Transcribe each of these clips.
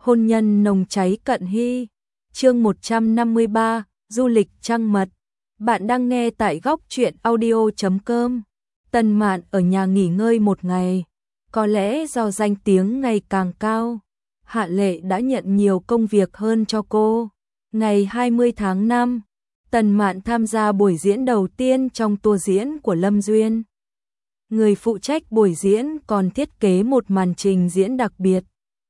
Hôn nhân nồng cháy cận hy. Chương 153, du lịch trăng mật. Bạn đang nghe tại góc truyện audio.com. Tần Mạn ở nhà nghỉ ngơi một ngày. Có lẽ do danh tiếng ngày càng cao, Hạ Lệ đã nhận nhiều công việc hơn cho cô. Ngày 20 tháng 5, Tần Mạn tham gia buổi diễn đầu tiên trong tour diễn của Lâm Duyên. Người phụ trách buổi diễn còn thiết kế một màn trình diễn đặc biệt.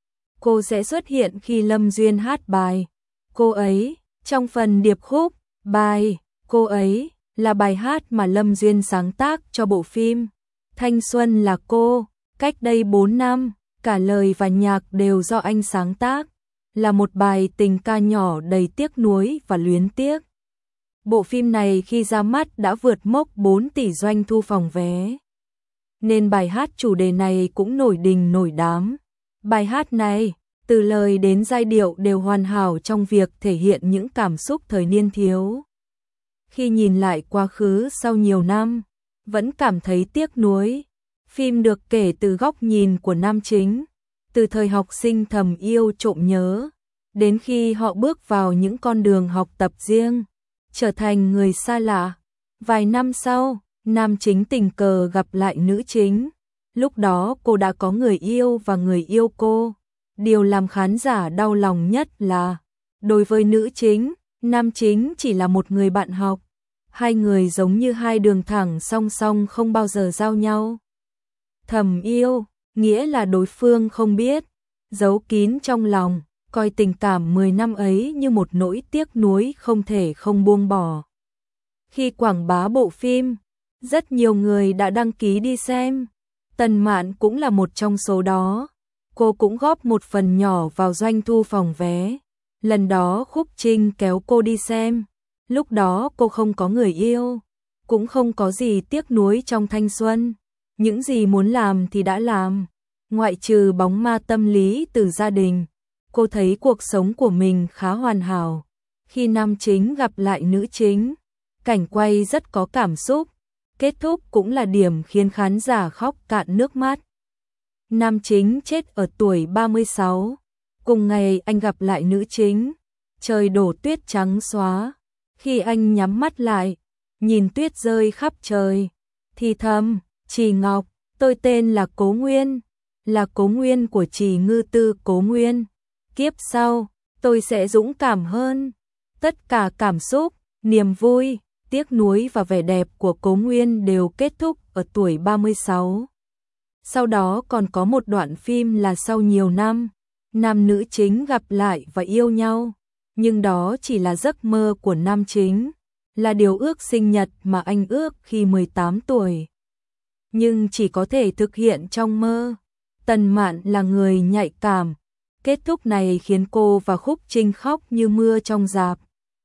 Cô sẽ xuất hiện khi Lâm Duyên hát bài Cô ấy trong phần điệp khúc. Bài Cô ấy là bài hát mà Lâm Duyên sáng tác cho bộ phim Thanh Xuân Là Cô cách đây 4 năm, cả lời và nhạc đều do anh sáng tác, là một bài tình ca nhỏ đầy tiếc nuối và luyến tiếc. Bộ phim này khi ra mắt đã vượt mốc 4 tỷ doanh thu phòng vé, nên bài hát chủ đề này cũng nổi đình nổi đám. Bài hát này, từ lời đến giai điệu đều hoàn hảo trong việc thể hiện những cảm xúc thời niên thiếu. Khi nhìn lại quá khứ sau nhiều năm, vẫn cảm thấy tiếc nuối. Phim được kể từ góc nhìn của nam chính, từ thời học sinh thầm yêu trộm nhớ, đến khi họ bước vào những con đường học tập riêng, trở thành người xa lạ. Vài năm sau, nam chính tình cờ gặp lại nữ chính. Lúc đó cô đã có người yêu và người yêu cô. Điều làm khán giả đau lòng nhất là, đối với nữ chính, nam chính chỉ là một người bạn học. Hai người giống như hai đường thẳng song song không bao giờ giao nhau. Thầm yêu, nghĩa là đối phương không biết, giấu kín trong lòng, coi tình cảm 10 năm ấy như một nỗi tiếc nuối không thể không buông bỏ. Khi quảng bá bộ phim, rất nhiều người đã đăng ký đi xem. Tần Mạn cũng là một trong số đó. Cô cũng góp một phần nhỏ vào doanh thu phòng vé. Lần đó Khúc Trinh kéo cô đi xem. Lúc đó cô không có người yêu, cũng không có gì tiếc nuối trong thanh xuân. Những gì muốn làm thì đã làm. Ngoại trừ bóng ma tâm lý từ gia đình, cô thấy cuộc sống của mình khá hoàn hảo. Khi nam chính gặp lại nữ chính, cảnh quay rất có cảm xúc. Kết thúc cũng là điểm khiến khán giả khóc cạn nước mắt. Nam chính chết ở tuổi 36. Cùng ngày anh gặp lại nữ chính. Trời đổ tuyết trắng xóa. Khi anh nhắm mắt lại, nhìn tuyết rơi khắp trời, thì thầm, Trì Ngọc, tôi tên là Cố Nguyên, là Cố Nguyên của Trì Ngư Tư Cố Nguyên. Kiếp sau, tôi sẽ dũng cảm hơn. Tất cả cảm xúc, niềm vui, tiếc nuối và vẻ đẹp của Cố Nguyên đều kết thúc ở tuổi 36. Sau đó còn có một đoạn phim là sau nhiều năm, nam nữ chính gặp lại và yêu nhau. Nhưng đó chỉ là giấc mơ của nam chính, là điều ước sinh nhật mà anh ước khi 18 tuổi. Nhưng chỉ có thể thực hiện trong mơ. Tần Mạn là người nhạy cảm. Kết thúc này khiến cô và Khúc Trinh khóc như mưa trong rạp.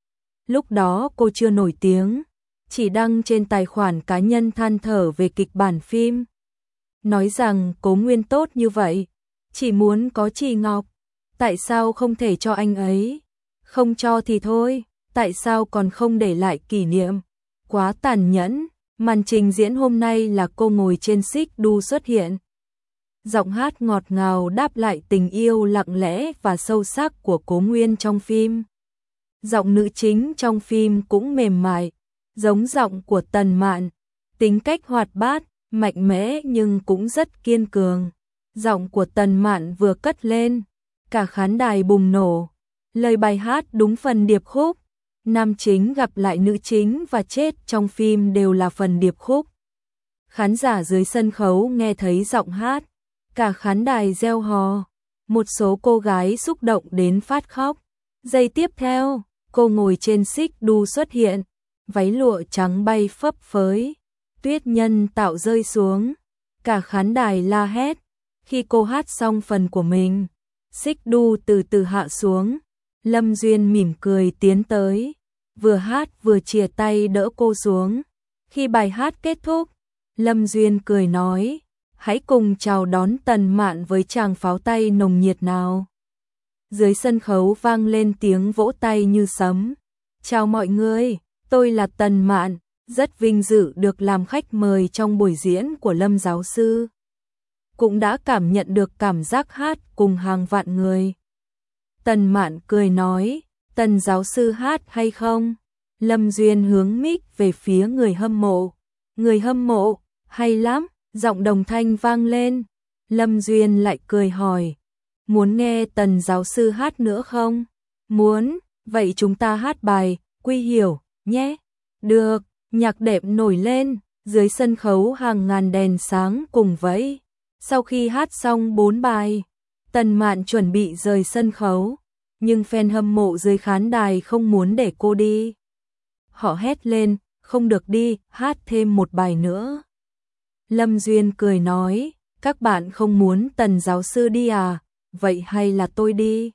Lúc đó cô chưa nổi tiếng, chỉ đăng trên tài khoản cá nhân than thở về kịch bản phim. Nói rằng Cố Nguyên tốt như vậy, chỉ muốn có Trì Ngọc. Tại sao không thể cho anh ấy? Không cho thì thôi, tại sao còn không để lại kỷ niệm? Quá tàn nhẫn. Màn trình diễn hôm nay là cô ngồi trên xích đu xuất hiện. Giọng hát ngọt ngào đáp lại tình yêu lặng lẽ và sâu sắc của Cố Nguyên trong phim. Giọng nữ chính trong phim cũng mềm mại, giống giọng của Tần Mạn. Tính cách hoạt bát, mạnh mẽ nhưng cũng rất kiên cường. Giọng của Tần Mạn vừa cất lên, cả khán đài bùng nổ. Lời bài hát đúng phần điệp khúc. Nam chính gặp lại nữ chính và chết trong phim đều là phần điệp khúc. Khán giả dưới sân khấu nghe thấy giọng hát, cả khán đài reo hò. Một số cô gái xúc động đến phát khóc. Giây tiếp theo, cô ngồi trên xích đu xuất hiện, váy lụa trắng bay phấp phới, tuyết nhân tạo rơi xuống, cả khán đài la hét. Khi cô hát xong phần của mình, xích đu từ từ hạ xuống. Lâm Duyên mỉm cười tiến tới, vừa hát vừa chìa tay đỡ cô xuống. Khi bài hát kết thúc, Lâm Duyên cười nói, hãy cùng chào đón Tần Mạn với tràng pháo tay nồng nhiệt nào. Dưới sân khấu vang lên tiếng vỗ tay như sấm. Chào mọi người, tôi là Tần Mạn, rất vinh dự được làm khách mời trong buổi diễn của Lâm giáo sư. Cũng đã cảm nhận được cảm giác hát cùng hàng vạn người. Tần Mạn cười nói, Tần giáo sư hát hay không? Lâm Duyên hướng mic về phía người hâm mộ. Người hâm mộ, hay lắm, giọng đồng thanh vang lên. Lâm Duyên lại cười hỏi, muốn nghe Tần giáo sư hát nữa không? Muốn, vậy chúng ta hát bài Quy Hiểu nhé. Được, nhạc đệm nổi lên, dưới sân khấu hàng ngàn đèn sáng cùng vẫy. Sau khi hát xong 4 bài, Tần Mạn chuẩn bị rời sân khấu, nhưng fan hâm mộ dưới khán đài không muốn để cô đi. Họ hét lên, không được đi, hát thêm một bài nữa. Lâm Duyên cười nói, các bạn không muốn Tần giáo sư đi à, vậy hay là tôi đi.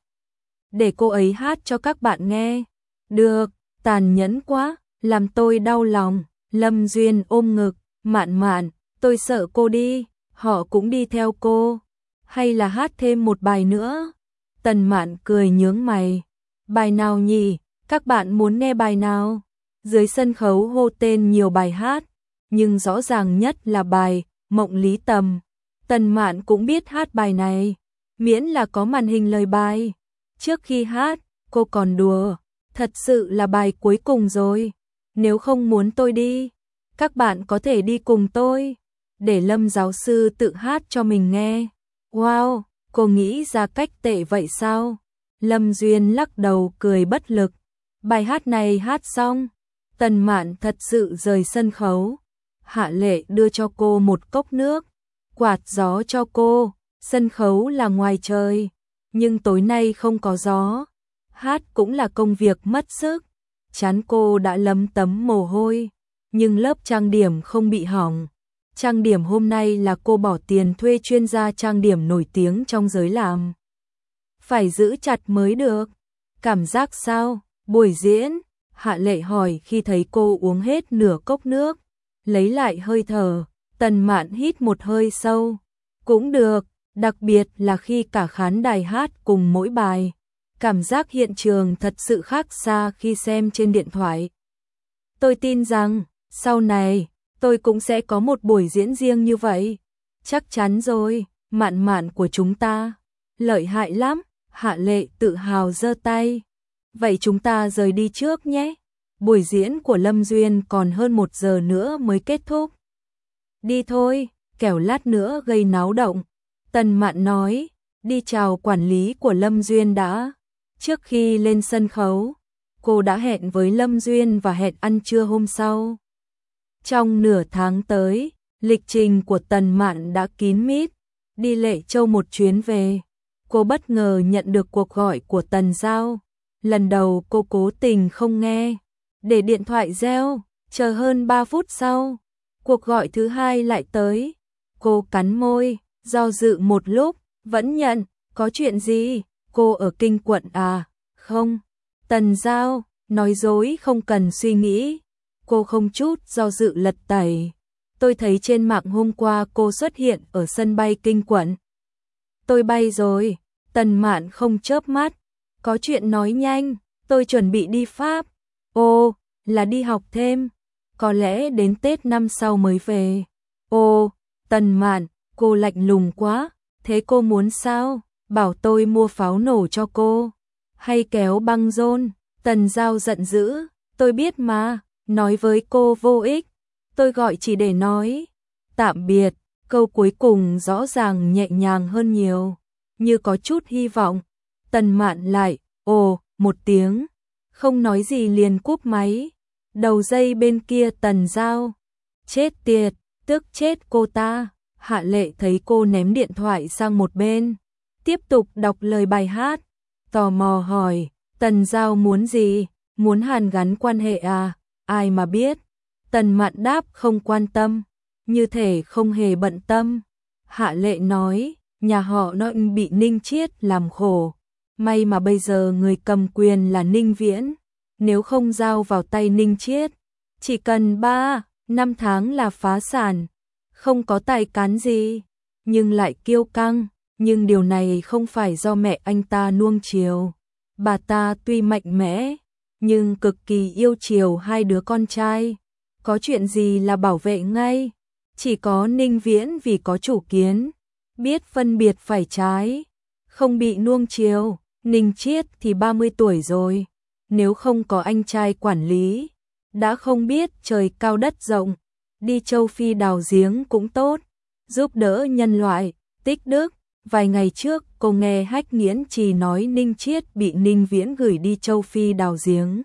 Để cô ấy hát cho các bạn nghe. Được, tàn nhẫn quá, làm tôi đau lòng. Lâm Duyên ôm ngực, Mạn Mạn, tôi sợ cô đi, họ cũng đi theo cô. Hay là hát thêm một bài nữa? Tần Mạn cười nhướng mày. Bài nào nhỉ? Các bạn muốn nghe bài nào? Dưới sân khấu hô tên nhiều bài hát, nhưng rõ ràng nhất là bài Mộng Lý Tầm. Tần Mạn cũng biết hát bài này, miễn là có màn hình lời bài. Trước khi hát, cô còn đùa, thật sự là bài cuối cùng rồi. Nếu không muốn tôi đi, các bạn có thể đi cùng tôi, để Lâm giáo sư tự hát cho mình nghe. Wow, cô nghĩ ra cách tệ vậy sao? Lâm Duyên lắc đầu cười bất lực. Bài hát này hát xong, Tần Mạn thật sự rời sân khấu. Hạ Lệ đưa cho cô một cốc nước, quạt gió cho cô. Sân khấu là ngoài trời, nhưng tối nay không có gió. Hát cũng là công việc mất sức. Trán cô đã lấm tấm mồ hôi, nhưng lớp trang điểm không bị hỏng. Trang điểm hôm nay là cô bỏ tiền thuê chuyên gia trang điểm nổi tiếng trong giới làm. Phải giữ chặt mới được. Cảm giác sao? Buổi diễn? Hạ Lệ hỏi khi thấy cô uống hết nửa cốc nước. Lấy lại hơi thở, Tần Mạn hít một hơi sâu. Cũng được, đặc biệt là khi cả khán đài hát cùng mỗi bài. Cảm giác hiện trường thật sự khác xa khi xem trên điện thoại. Tôi tin rằng, sau này, tôi cũng sẽ có một buổi diễn riêng như vậy. Chắc chắn rồi, Mạn Mạn của chúng ta. Lợi hại lắm, Hạ Lệ tự hào giơ tay. Vậy chúng ta rời đi trước nhé. Buổi diễn của Lâm Duyên còn hơn 1 giờ nữa mới kết thúc. Đi thôi, kẻo lát nữa gây náo động. Tần Mạn nói, đi chào quản lý của Lâm Duyên đã. Trước khi lên sân khấu, cô đã hẹn với Lâm Duyên và hẹn ăn trưa hôm sau. Trong nửa tháng tới, lịch trình của Tần Mạn đã kín mít. Đi Lệ Châu một chuyến về, cô bất ngờ nhận được cuộc gọi của Tần Giao. Lần đầu cô cố tình không nghe, để điện thoại reo, chờ hơn 3 phút sau, cuộc gọi thứ hai lại tới. Cô cắn môi, do dự một lúc, vẫn nhận. Có chuyện gì? Cô ở Kinh Quận à? Không. Tần Giao, nói dối không cần suy nghĩ. Cô không chút do dự lật tẩy. Tôi thấy trên mạng hôm qua cô xuất hiện ở sân bay Kinh Quận. Tôi bay rồi. Tần Mạn không chớp mắt. Có chuyện nói nhanh, tôi chuẩn bị đi Pháp. Ồ, là đi học thêm. Có lẽ đến Tết năm sau mới về. Ồ, Tần Mạn, cô lạnh lùng quá. Thế cô muốn sao? Bảo tôi mua pháo nổ cho cô. Hay kéo băng rôn? Tần Giao giận dữ. Tôi biết mà, nói với cô vô ích. Tôi gọi chỉ để nói tạm biệt. Câu cuối cùng rõ ràng nhẹ nhàng hơn nhiều, như có chút hy vọng. Tần Mạn lại, ồ, một tiếng. Không nói gì liền cúp máy. Đầu dây bên kia Tần Giao. Chết tiệt, tức chết cô ta. Hạ Lệ thấy cô ném điện thoại sang một bên, tiếp tục đọc lời bài hát. Tò mò hỏi, Tần Giao muốn gì? Muốn hàn gắn quan hệ à? Ai mà biết. Tần Mạn đáp không quan tâm, như thể không hề bận tâm. Hạ Lệ nói, nhà họ Nội bị Ninh Chiết làm khổ. May mà bây giờ người cầm quyền là Ninh Viễn. Nếu không giao vào tay Ninh Chiết, chỉ cần 3-5 tháng là phá sản. Không có tài cán gì, nhưng lại kiêu căng. Nhưng điều này không phải do mẹ anh ta nuông chiều. Bà ta tuy mạnh mẽ, nhưng cực kỳ yêu chiều hai đứa con trai. Có chuyện gì là bảo vệ ngay. Chỉ có Ninh Viễn vì có chủ kiến, biết phân biệt phải trái, không bị nuông chiều. Ninh Chiết thì 30 tuổi rồi, nếu không có anh trai quản lý, đã không biết trời cao đất rộng, đi châu Phi đào giếng cũng tốt, giúp đỡ nhân loại, tích đức. Vài ngày trước, cô nghe Hách Nghiễn Trì nói Ninh Chiết bị Ninh Viễn gửi đi châu Phi đào giếng.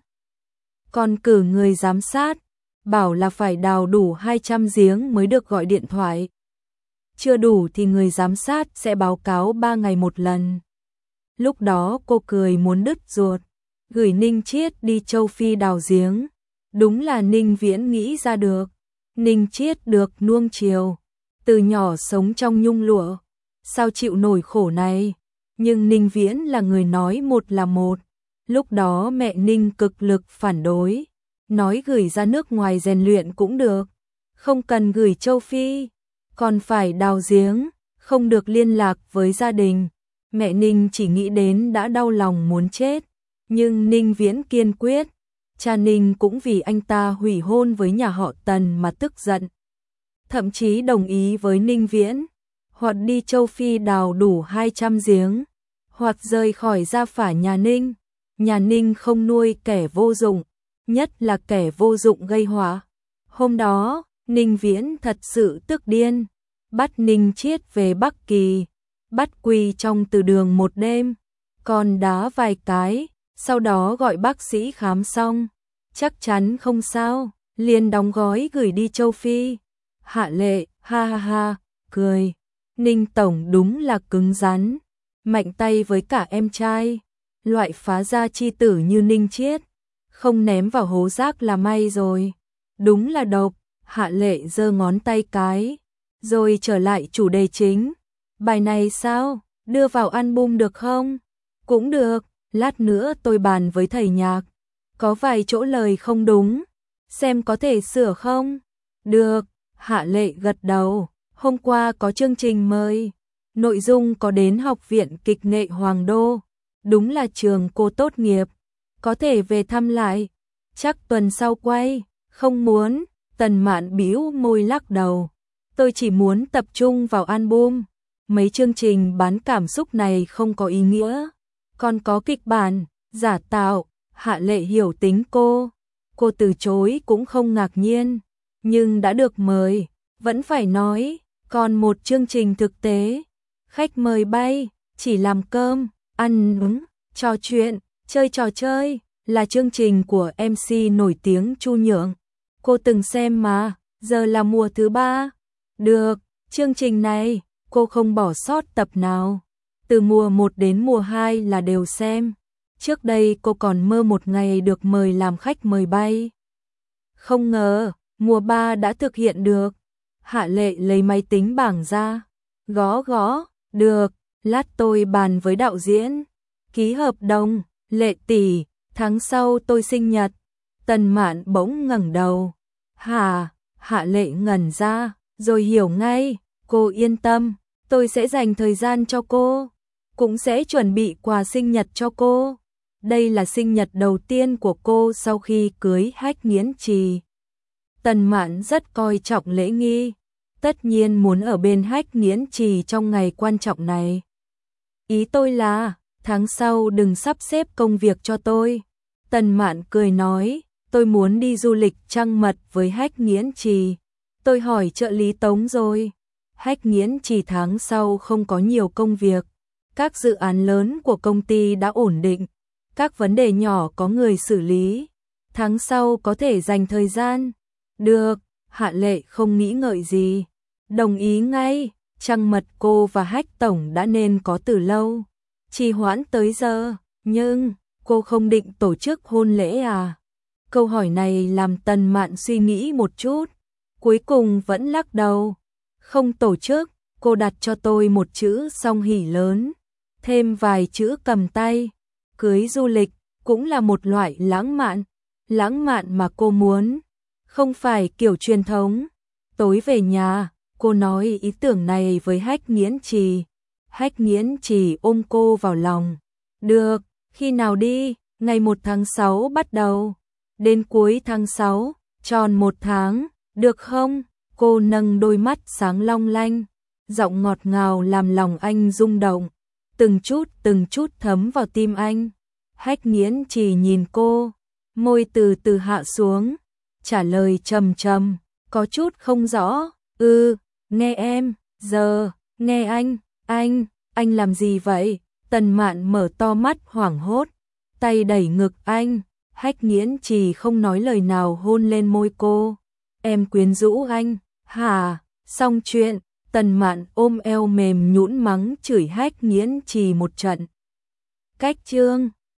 Còn cử người giám sát, bảo là phải đào đủ 200 giếng mới được gọi điện thoại. Chưa đủ thì người giám sát sẽ báo cáo 3 ngày một lần. Lúc đó cô cười muốn đứt ruột, gửi Ninh Chiết đi châu Phi đào giếng. Đúng là Ninh Viễn nghĩ ra được. Ninh Chiết được nuông chiều, từ nhỏ sống trong nhung lụa, sao chịu nổi khổ này. Nhưng Ninh Viễn là người nói một là một. Lúc đó mẹ Ninh cực lực phản đối, nói gửi ra nước ngoài rèn luyện cũng được, không cần gửi châu Phi, còn phải đào giếng, không được liên lạc với gia đình. Mẹ Ninh chỉ nghĩ đến đã đau lòng muốn chết, nhưng Ninh Viễn kiên quyết. Cha Ninh cũng vì anh ta hủy hôn với nhà họ Tần mà tức giận, thậm chí đồng ý với Ninh Viễn, hoặc đi châu Phi đào đủ 200 giếng, hoặc rời khỏi gia phả nhà Ninh. Nhà Ninh không nuôi kẻ vô dụng, nhất là kẻ vô dụng gây họa. Hôm đó, Ninh Viễn thật sự tức điên, bắt Ninh Chiết về Bắc Kỳ, bắt quỳ trong từ đường một đêm, còn đá vài cái, sau đó gọi bác sĩ khám xong, chắc chắn không sao, liền đóng gói gửi đi châu Phi. Hạ Lệ, ha ha ha, cười. Ninh Tổng đúng là cứng rắn, mạnh tay với cả em trai. Loại phá gia chi tử như Ninh Chiết, không ném vào hố rác là may rồi. Đúng là độc. Hạ Lệ giơ ngón tay cái, rồi trở lại chủ đề chính. Bài này sao? Đưa vào album được không? Cũng được, lát nữa tôi bàn với thầy nhạc. Có vài chỗ lời không đúng, xem có thể sửa không? Được, Hạ Lệ gật đầu. Hôm qua có chương trình mời, nội dung có đến Học viện Kịch nghệ Hoàng Đô. Đúng là trường cô tốt nghiệp, có thể về thăm lại. Chắc tuần sau quay. Không muốn. Tần Mạn bĩu môi lắc đầu. Tôi chỉ muốn tập trung vào album. Mấy chương trình bán cảm xúc này không có ý nghĩa. Còn có kịch bản, giả tạo. Hạ Lệ hiểu tính cô. Cô từ chối cũng không ngạc nhiên. Nhưng đã được mời, vẫn phải nói. Còn một chương trình thực tế. Khách mời bay, chỉ làm cơm, ăn uống, trò chuyện, chơi trò chơi. Là chương trình của MC nổi tiếng Chu Nhượng. Cô từng xem mà, giờ là mùa thứ 3. Được, chương trình này, cô không bỏ sót tập nào. Từ mùa 1 đến mùa 2 là đều xem. Trước đây cô còn mơ một ngày được mời làm khách mời bay. Không ngờ, mùa 3 đã thực hiện được. Hạ Lệ lấy máy tính bảng ra. Gõ gõ, được, lát tôi bàn với đạo diễn. Ký hợp đồng, Lệ tỷ, tháng sau tôi sinh nhật. Tần Mạn bỗng ngẩng đầu. Hả? Hạ Lệ ngẩn ra, rồi hiểu ngay. Cô yên tâm, tôi sẽ dành thời gian cho cô. Cũng sẽ chuẩn bị quà sinh nhật cho cô. Đây là sinh nhật đầu tiên của cô sau khi cưới Hách Nghiễn Trì. Tần Mạn rất coi trọng lễ nghi, tất nhiên muốn ở bên Hách Nghiễn Trì trong ngày quan trọng này. Ý tôi là, tháng sau đừng sắp xếp công việc cho tôi. Tần Mạn cười nói, tôi muốn đi du lịch trăng mật với Hách Nghiễn Trì. Tôi hỏi trợ lý Tống rồi. Hách Nghiễn Trì tháng sau không có nhiều công việc. Các dự án lớn của công ty đã ổn định. Các vấn đề nhỏ có người xử lý. Tháng sau có thể dành thời gian. Được, Hạ Lệ không nghĩ ngợi gì. Đồng ý ngay, trăng mật cô và Hách Tổng đã nên có từ lâu. Trì hoãn tới giờ, nhưng cô không định tổ chức hôn lễ à? Câu hỏi này làm Tần Mạn suy nghĩ một chút. Cuối cùng vẫn lắc đầu. Không tổ chức, cô đặt cho tôi một chữ song hỷ lớn. Thêm vài chữ cầm tay. Cưới du lịch cũng là một loại lãng mạn. Lãng mạn mà cô muốn. Không phải kiểu truyền thống. Tối về nhà, cô nói ý tưởng này với Hách Nghiễn Trì. Hách Nghiễn Trì ôm cô vào lòng. Được, khi nào đi? Ngày 1 tháng 6 bắt đầu. Đến cuối tháng 6, tròn 1 tháng, được không? Cô nâng đôi mắt sáng long lanh, giọng ngọt ngào làm lòng anh rung động. từng chút thấm vào tim anh. Hách Nghiễn Trì nhìn cô, môi từ từ hạ xuống, trả lời trầm trầm, có chút không rõ, nghe em, giờ, nghe anh làm gì vậy? Tần Mạn mở to mắt hoảng hốt, tay đẩy ngực anh, Hách Nghiễn Trì không nói lời nào hôn lên môi cô. Em quyến rũ anh, hả? Xong chuyện, Tần Mạn ôm eo mềm nhũn mắng chửi Hách Nghiễn Trì một trận. Cách chương